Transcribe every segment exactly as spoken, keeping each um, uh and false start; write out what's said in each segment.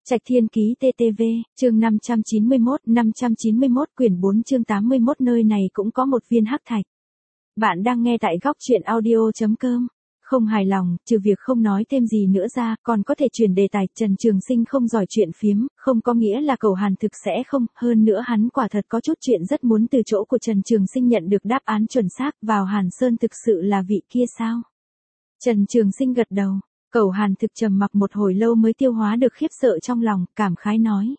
Trạch Thiên Ký tê tê vê, chương năm trăm chín mươi mốt, năm trăm chín mươi mốt quyển bốn chương tám mươi mốt nơi này cũng có một viên hắc thạch. Bạn đang nghe tại góc truyện audio.com. Không hài lòng, trừ việc không nói thêm gì nữa ra, còn có thể chuyển đề tài. Trần Trường Sinh không giỏi chuyện phiếm, không có nghĩa là Cầu Hàn thực sẽ không, hơn nữa hắn quả thật có chút chuyện rất muốn từ chỗ của Trần Trường Sinh nhận được đáp án chuẩn xác. Vào Hàn Sơn thực sự là vị kia sao? Trần Trường Sinh gật đầu. Cầu Hàn thực trầm mặc một hồi lâu mới tiêu hóa được khiếp sợ trong lòng, cảm khái nói.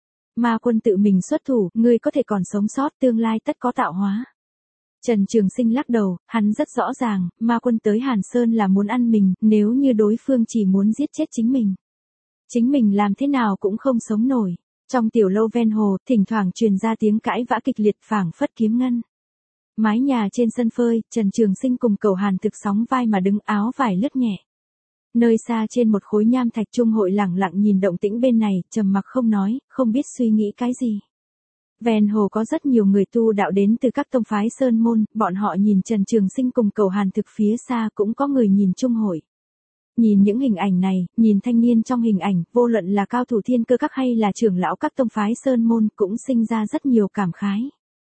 Ma Quân tự mình xuất thủ, ngươi có thể còn sống sót, tương lai tất có tạo hóa. Trần Trường Sinh lắc đầu, hắn rất rõ ràng, Ma Quân tới Hàn Sơn là muốn ăn mình, nếu như đối phương chỉ muốn giết chết chính mình. Chính mình làm thế nào cũng không sống nổi. Trong tiểu lâu ven hồ, thỉnh thoảng truyền ra tiếng cãi vã kịch liệt phảng phất kiếm ngân. Mái nhà trên sân phơi, Trần Trường Sinh cùng Cầu Hàn thực sóng vai mà đứng, áo vải lướt nhẹ. Nơi xa trên một khối nham thạch trung hội lẳng lặng nhìn động tĩnh bên này, trầm mặc không nói, không biết suy nghĩ cái gì. Ven hồ có rất nhiều người tu đạo đến từ các tông phái sơn môn, bọn họ nhìn Trần Trường Sinh cùng Cầu Hàn thực phía xa, cũng có người nhìn trung hội. Nhìn những hình ảnh này, nhìn thanh niên trong hình ảnh, vô luận là cao thủ thiên cơ các hay là trưởng lão các tông phái sơn môn, cũng sinh ra rất nhiều cảm khái.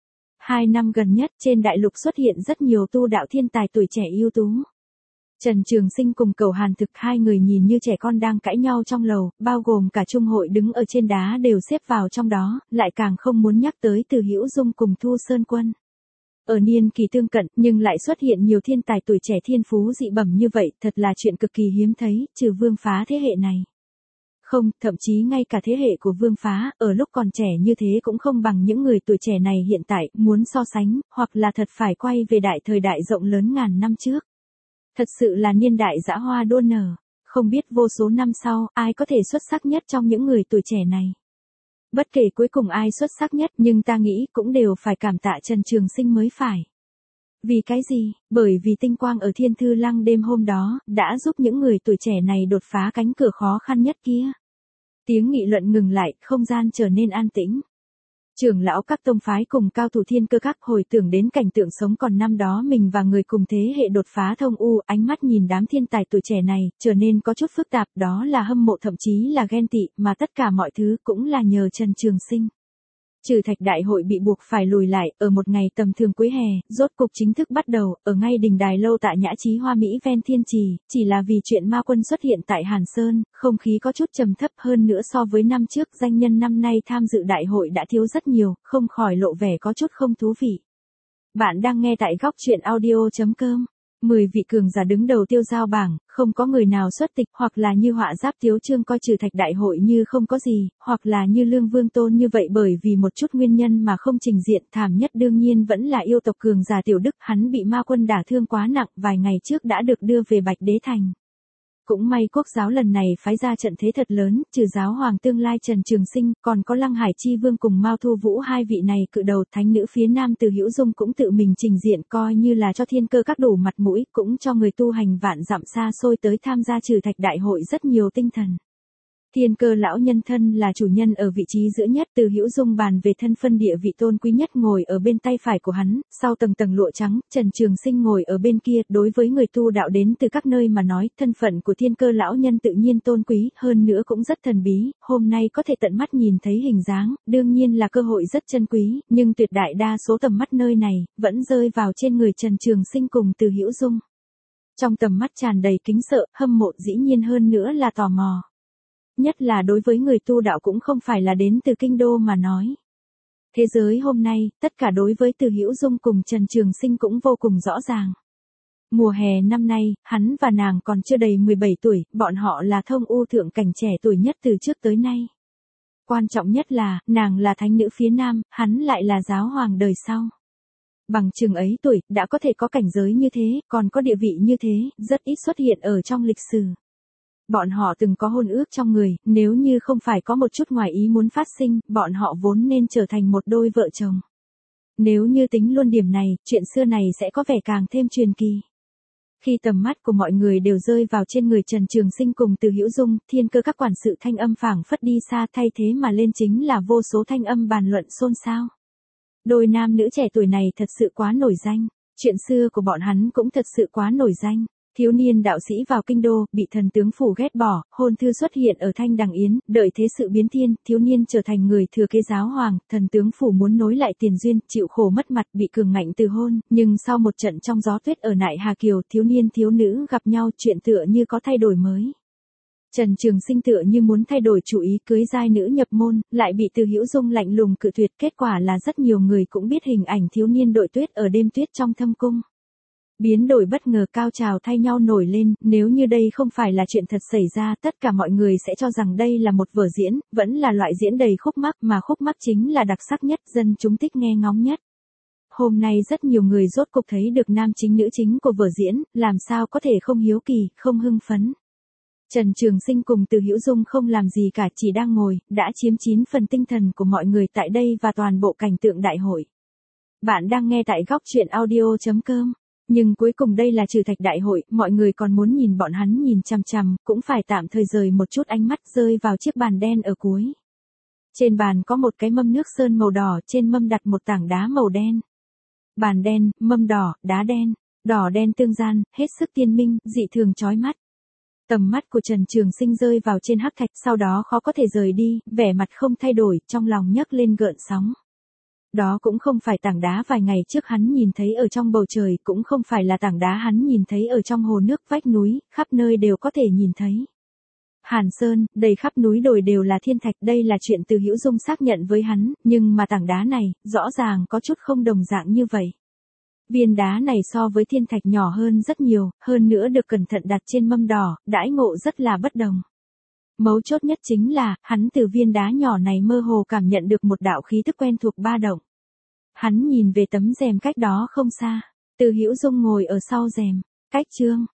Hai năm gần nhất, trên đại lục xuất hiện rất nhiều tu đạo thiên tài tuổi trẻ ưu tú. Trần Trường Sinh cùng Cầu Hàn thực hai người nhìn như trẻ con đang cãi nhau trong lầu, bao gồm cả trung hội đứng ở trên đá đều xếp vào trong đó, lại càng không muốn nhắc tới Từ Hữu Dung cùng Thu Sơn Quân. Ở niên kỳ tương cận, nhưng lại xuất hiện nhiều thiên tài tuổi trẻ thiên phú dị bẩm như vậy, thật là chuyện cực kỳ hiếm thấy, trừ Vương Phá thế hệ này. Không, thậm chí ngay cả thế hệ của Vương Phá, ở lúc còn trẻ như thế cũng không bằng những người tuổi trẻ này hiện tại, muốn so sánh, hoặc là thật phải quay về đại thời đại rộng lớn ngàn năm trước. Thật sự là niên đại dã hoa đua nở, không biết vô số năm sau, ai có thể xuất sắc nhất trong những người tuổi trẻ này. Bất kể cuối cùng ai xuất sắc nhất, nhưng ta nghĩ cũng đều phải cảm tạ Trần Trường Sinh mới phải. Vì cái gì? Bởi vì tinh quang ở Thiên Thư Lăng đêm hôm đó, đã giúp những người tuổi trẻ này đột phá cánh cửa khó khăn nhất kia. Tiếng nghị luận ngừng lại, không gian trở nên an tĩnh. Trưởng lão các tông phái cùng cao thủ thiên cơ các hồi tưởng đến cảnh tượng sống còn năm đó mình và người cùng thế hệ đột phá thông u, ánh mắt nhìn đám thiên tài tuổi trẻ này, trở nên có chút phức tạp, đó là hâm mộ thậm chí là ghen tị, mà tất cả mọi thứ cũng là nhờ Trần Trường Sinh. Trừ Thạch đại hội bị buộc phải lùi lại, ở một ngày tầm thường cuối hè, rốt cục chính thức bắt đầu, ở ngay đình đài lâu tại Nhã Chí Hoa Mỹ ven thiên trì, chỉ là vì chuyện Ma Quân xuất hiện tại Hàn Sơn, không khí có chút trầm thấp hơn nữa so với năm trước, danh nhân năm nay tham dự đại hội đã thiếu rất nhiều, không khỏi lộ vẻ có chút không thú vị. Bạn đang nghe tại góc truyện audio.com. mười vị cường giả đứng đầu tiêu giao bảng, không có người nào xuất tịch, hoặc là như Họa Giáp Tiếu Trương coi Trừ Thạch đại hội như không có gì, hoặc là như Lương Vương Tôn như vậy bởi vì một chút nguyên nhân mà không trình diện. Thảm nhất đương nhiên vẫn là yêu tộc cường giả Tiểu Đức, hắn bị Ma Quân đả thương quá nặng, vài ngày trước đã được đưa về Bạch Đế Thành. Cũng may quốc giáo lần này phái ra trận thế thật lớn, trừ giáo hoàng tương lai Trần Trường Sinh, còn có Lăng Hải Chi Vương cùng Mao Thu Vũ, hai vị này cự đầu. Thánh nữ phía nam Từ Hữu Dung cũng tự mình trình diện, coi như là cho thiên cơ các đủ mặt mũi, cũng cho người tu hành vạn dặm xa xôi tới tham gia Trừ Thạch đại hội rất nhiều tinh thần. Thiên cơ lão nhân thân là chủ nhân ở vị trí giữa nhất, Từ Hữu Dung bàn về thân phân địa vị tôn quý nhất ngồi ở bên tay phải của hắn, sau tầng tầng lụa trắng, Trần Trường Sinh ngồi ở bên kia. Đối với người tu đạo đến từ các nơi mà nói, thân phận của thiên cơ lão nhân tự nhiên tôn quý, hơn nữa cũng rất thần bí, hôm nay có thể tận mắt nhìn thấy hình dáng, đương nhiên là cơ hội rất chân quý, nhưng tuyệt đại đa số tầm mắt nơi này, vẫn rơi vào trên người Trần Trường Sinh cùng Từ Hữu Dung. Trong tầm mắt tràn đầy kính sợ, hâm mộ, dĩ nhiên hơn nữa là tò mò. Nhất là đối với người tu đạo cũng không phải là đến từ kinh đô mà nói. Thế giới hôm nay, tất cả đối với Từ Hữu Dung cùng Trần Trường Sinh cũng vô cùng rõ ràng. Mùa hè năm nay, hắn và nàng còn chưa đầy mười bảy tuổi, bọn họ là thông u thượng cảnh trẻ tuổi nhất từ trước tới nay. Quan trọng nhất là, nàng là thánh nữ phía nam, hắn lại là giáo hoàng đời sau. Bằng chừng ấy tuổi, đã có thể có cảnh giới như thế, còn có địa vị như thế, rất ít xuất hiện ở trong lịch sử. Bọn họ từng có hôn ước trong người, nếu như không phải có một chút ngoài ý muốn phát sinh, bọn họ vốn nên trở thành một đôi vợ chồng. Nếu như tính luôn điểm này, chuyện xưa này sẽ có vẻ càng thêm truyền kỳ. Khi tầm mắt của mọi người đều rơi vào trên người Trần Trường Sinh cùng Từ Hữu Dung, thiên cơ các quản sự thanh âm phảng phất đi xa, thay thế mà lên chính là vô số thanh âm bàn luận xôn xao. Đôi nam nữ trẻ tuổi này thật sự quá nổi danh, chuyện xưa của bọn hắn cũng thật sự quá nổi danh. Thiếu niên đạo sĩ vào kinh đô, bị thần tướng phủ ghét bỏ, hôn thư xuất hiện ở Thanh Đằng Yến, đợi thế sự biến thiên, thiếu niên trở thành người thừa kế giáo hoàng, thần tướng phủ muốn nối lại tiền duyên, chịu khổ mất mặt, bị cường ngạnh từ hôn, nhưng sau một trận trong gió tuyết ở Nại Hà Kiều, thiếu niên thiếu nữ gặp nhau, chuyện tựa như có thay đổi mới. Trần Trường Sinh tựa như muốn thay đổi chủ ý cưới giai nữ nhập môn, lại bị Từ Hữu Dung lạnh lùng cự tuyệt, kết quả là rất nhiều người cũng biết hình ảnh thiếu niên đội tuyết ở đêm tuyết trong thâm cung. Biến đổi bất ngờ, cao trào thay nhau nổi lên, nếu như đây không phải là chuyện thật xảy ra, tất cả mọi người sẽ cho rằng đây là một vở diễn, vẫn là loại diễn đầy khúc mắc, mà khúc mắc chính là đặc sắc nhất, dân chúng thích nghe ngóng nhất. Hôm nay rất nhiều người rốt cục thấy được nam chính nữ chính của vở diễn, làm sao có thể không hiếu kỳ, không hưng phấn. Trần Trường Sinh cùng Từ Hữu Dung không làm gì cả, chỉ đang ngồi, đã chiếm chín phần tinh thần của mọi người tại đây và toàn bộ cảnh tượng đại hội. Bạn đang nghe tại góc truyện audio chấm com. Nhưng cuối cùng đây là trừ thạch đại hội, mọi người còn muốn nhìn bọn hắn nhìn chằm chằm, cũng phải tạm thời rời một chút ánh mắt rơi vào chiếc bàn đen ở cuối. Trên bàn có một cái mâm nước sơn màu đỏ, trên mâm đặt một tảng đá màu đen. Bàn đen, mâm đỏ, đá đen, đỏ đen tương gian, hết sức tiên minh, dị thường chói mắt. Tầm mắt của Trần Trường Sinh rơi vào trên hắc thạch, sau đó khó có thể rời đi, vẻ mặt không thay đổi, trong lòng nhấc lên gợn sóng. Đó cũng không phải tảng đá vài ngày trước hắn nhìn thấy ở trong bầu trời, cũng không phải là tảng đá hắn nhìn thấy ở trong hồ nước, vách núi, khắp nơi đều có thể nhìn thấy. Hàn Sơn, đầy khắp núi đồi đều là thiên thạch, đây là chuyện Từ Hữu Dung xác nhận với hắn, nhưng mà tảng đá này, rõ ràng có chút không đồng dạng như vậy. Viên đá này so với thiên thạch nhỏ hơn rất nhiều, hơn nữa được cẩn thận đặt trên mâm đỏ, đãi ngộ rất là bất đồng. Mấu chốt nhất chính là, hắn từ viên đá nhỏ này mơ hồ cảm nhận được một đạo khí tức quen thuộc ba động. Hắn nhìn về tấm rèm cách đó không xa, Từ Hữu Dung ngồi ở sau rèm, cách chương,